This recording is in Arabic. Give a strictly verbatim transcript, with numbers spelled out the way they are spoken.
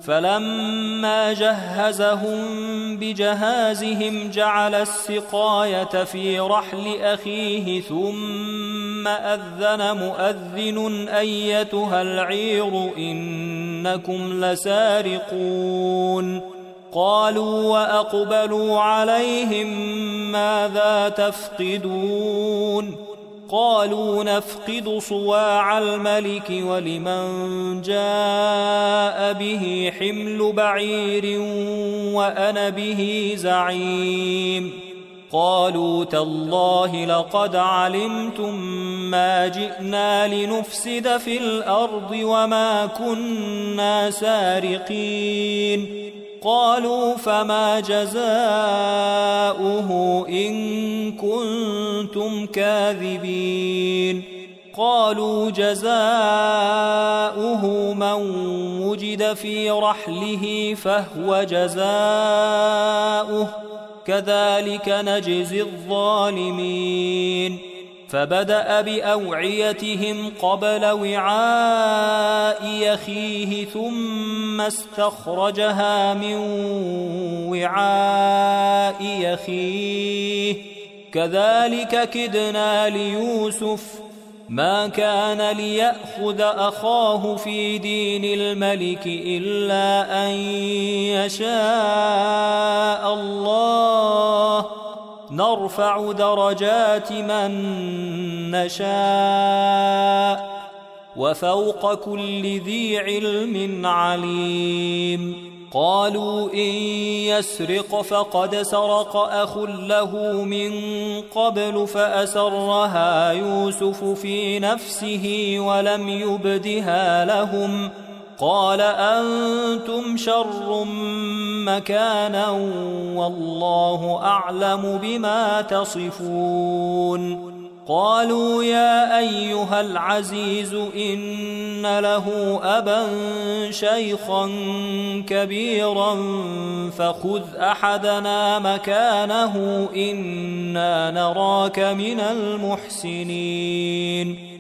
فلما جهزهم بجهازهم جعل السقاية في رحل أخيه ثم أذن مؤذن أيتها العير إنكم لسارقون قالوا وأقبلوا عليهم ماذا تفقدون قالوا نفقد صواع الملك ولمن جاء به حمل بعير وأنا به زعيم قالوا تالله لقد علمتم ما جئنا لنفسد في الأرض وما كنا سارقين قالوا فما جزاؤه إن كنتم كاذبين قالوا جزاؤه من وجد في رحله فهو جزاؤه كذلك نجزي الظالمين فبدأ بأوعيتهم قبل وعاء أخيه ثم استخرجها من وعاء أخيه كذلك كدنا ليوسف ما كان ليأخذ أخاه في دين الملك إلا أن يشاء الله نرفع درجات من نشاء وفوق كل ذي علم عليم قالوا إن يسرق فقد سرق أخ له من قبل فأسرها يوسف في نفسه ولم يبدها لهم قال أنتم شر مكانا والله أعلم بما تصفون قالوا يا أيها العزيز إن له أبا شيخا كبيرا فخذ أحدنا مكانه إنا نراك من المحسنين